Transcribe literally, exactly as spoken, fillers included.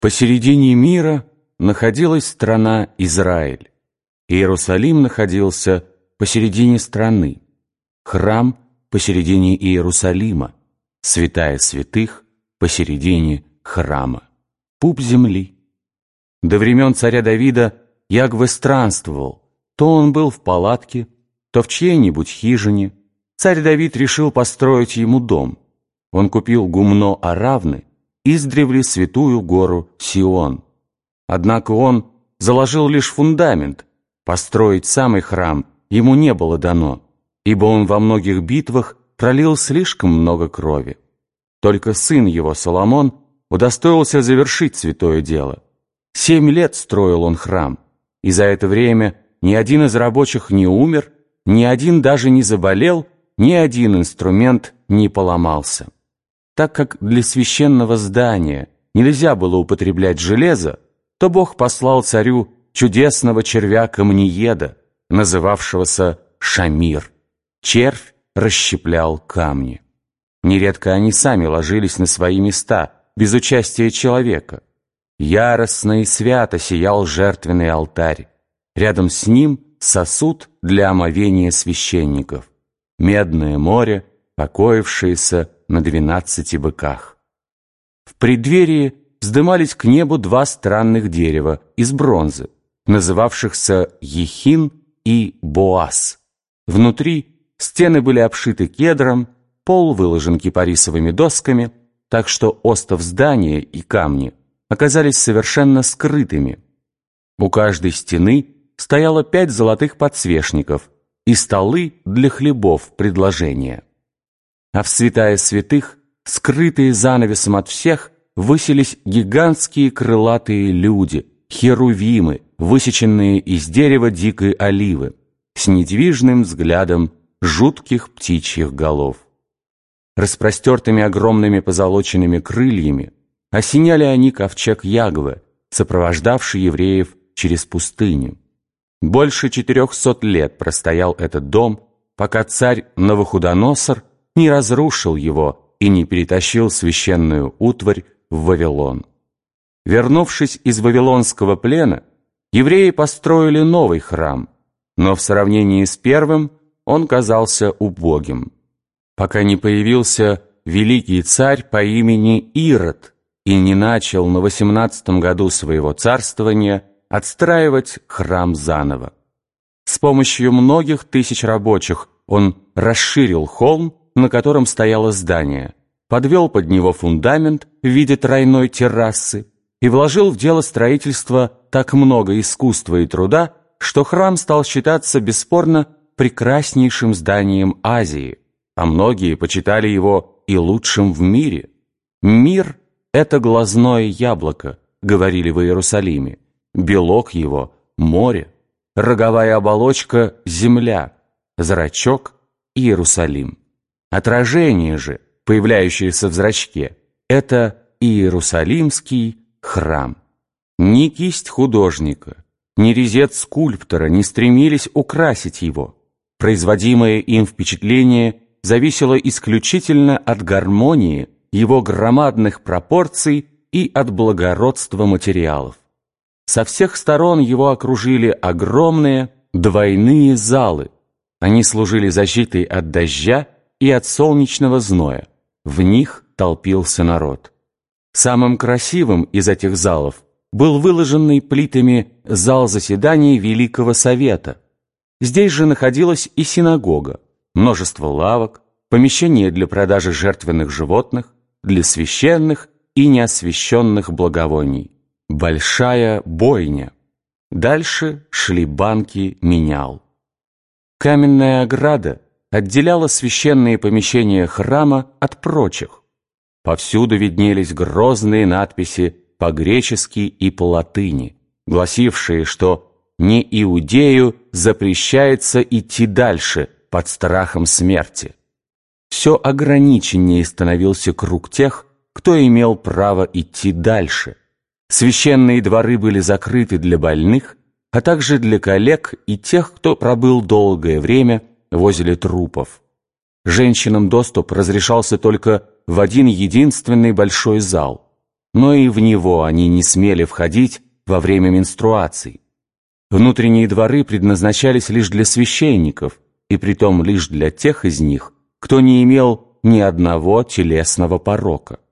Посередине мира находилась страна Израиль. Иерусалим находился посередине страны, храм посередине Иерусалима, святая святых посередине храма, пуп земли. До времен царя Давида Ягве странствовал, то он был в палатке, то в чьей-нибудь хижине. Царь Давид решил построить ему дом. Он купил гумно Аравны, издревле святую гору Сион. Однако он заложил лишь фундамент, построить самый храм ему не было дано, ибо он во многих битвах пролил слишком много крови. Только сын его, Соломон, удостоился завершить святое дело. Семь лет строил он храм, и за это время ни один из рабочих не умер, ни один даже не заболел, ни один инструмент не поломался. Так как для священного здания нельзя было употреблять железо, то Бог послал царю чудесного червя-камнееда, называвшегося Шамир. Червь расщеплял камни. Нередко они сами ложились на свои места, без участия человека. Яростно и свято сиял жертвенный алтарь. Рядом с ним сосуд для омовения священников. Медное море, покоившееся на двенадцати быках. В преддверии вздымались к небу два странных дерева из бронзы, называвшихся Ехин и Боас. Внутри стены были обшиты кедром, пол выложен кипарисовыми досками, так что остов здания и камни оказались совершенно скрытыми. У каждой стены стояло пять золотых подсвечников и столы для хлебов предложения. А в святая святых, скрытые занавесом от всех, высились гигантские крылатые люди, херувимы, высеченные из дерева дикой оливы, с недвижным взглядом жутких птичьих голов. Распростертыми огромными позолоченными крыльями осеняли они ковчег Ягве, сопровождавший евреев через пустыню. Больше четырехсот лет простоял этот дом, пока царь Навуходоносор не разрушил его и не перетащил священную утварь в Вавилон. Вернувшись из вавилонского плена, евреи построили новый храм, но в сравнении с первым он казался убогим, пока не появился великий царь по имени Ирод и не начал на восемнадцатом году своего царствования отстраивать храм заново. С помощью многих тысяч рабочих он расширил холм, на котором стояло здание, подвел под него фундамент в виде тройной террасы и вложил в дело строительства так много искусства и труда, что храм стал считаться бесспорно прекраснейшим зданием Азии, а многие почитали его и лучшим в мире. «Мир — это глазное яблоко», — говорили в Иерусалиме, «белок его — море, роговая оболочка — земля, зрачок — Иерусалим». Отражение же, появляющееся в зрачке, это Иерусалимский храм. Ни кисть художника, ни резец скульптора не стремились украсить его. Производимое им впечатление зависело исключительно от гармонии его громадных пропорций и от благородства материалов. Со всех сторон его окружили огромные двойные залы. Они служили защитой от дождя и от солнечного зноя. В них толпился народ. Самым красивым из этих залов был выложенный плитами зал заседаний Великого Совета. Здесь же находилась и синагога, множество лавок, помещения для продажи жертвенных животных, для священных и неосвященных благовоний, большая бойня. Дальше шли банки менял. Каменная ограда отделяла священные помещения храма от прочих. Повсюду виднелись грозные надписи по-гречески и по-латыни, гласившие, что не иудею запрещается идти дальше под страхом смерти. Все ограниченнее становился круг тех, кто имел право идти дальше. Священные дворы были закрыты для больных, а также для коллег и тех, кто пробыл долгое время возле трупов. Женщинам доступ разрешался только в один единственный большой зал. но и в него они не смели входить во время менструаций. Внутренние дворы предназначались лишь для священников, и притом лишь для тех из них, кто не имел ни одного телесного порока.